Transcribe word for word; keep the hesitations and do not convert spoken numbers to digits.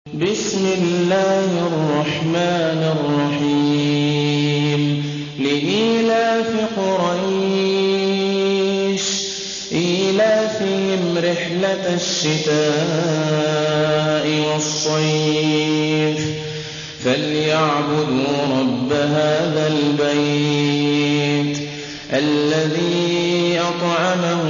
بسم الله الرحمن الرحيم لإيلاف قريش إيلافهم رحلة الشتاء والصيف فليعبدوا رب هذا البيت الذي أطعمهم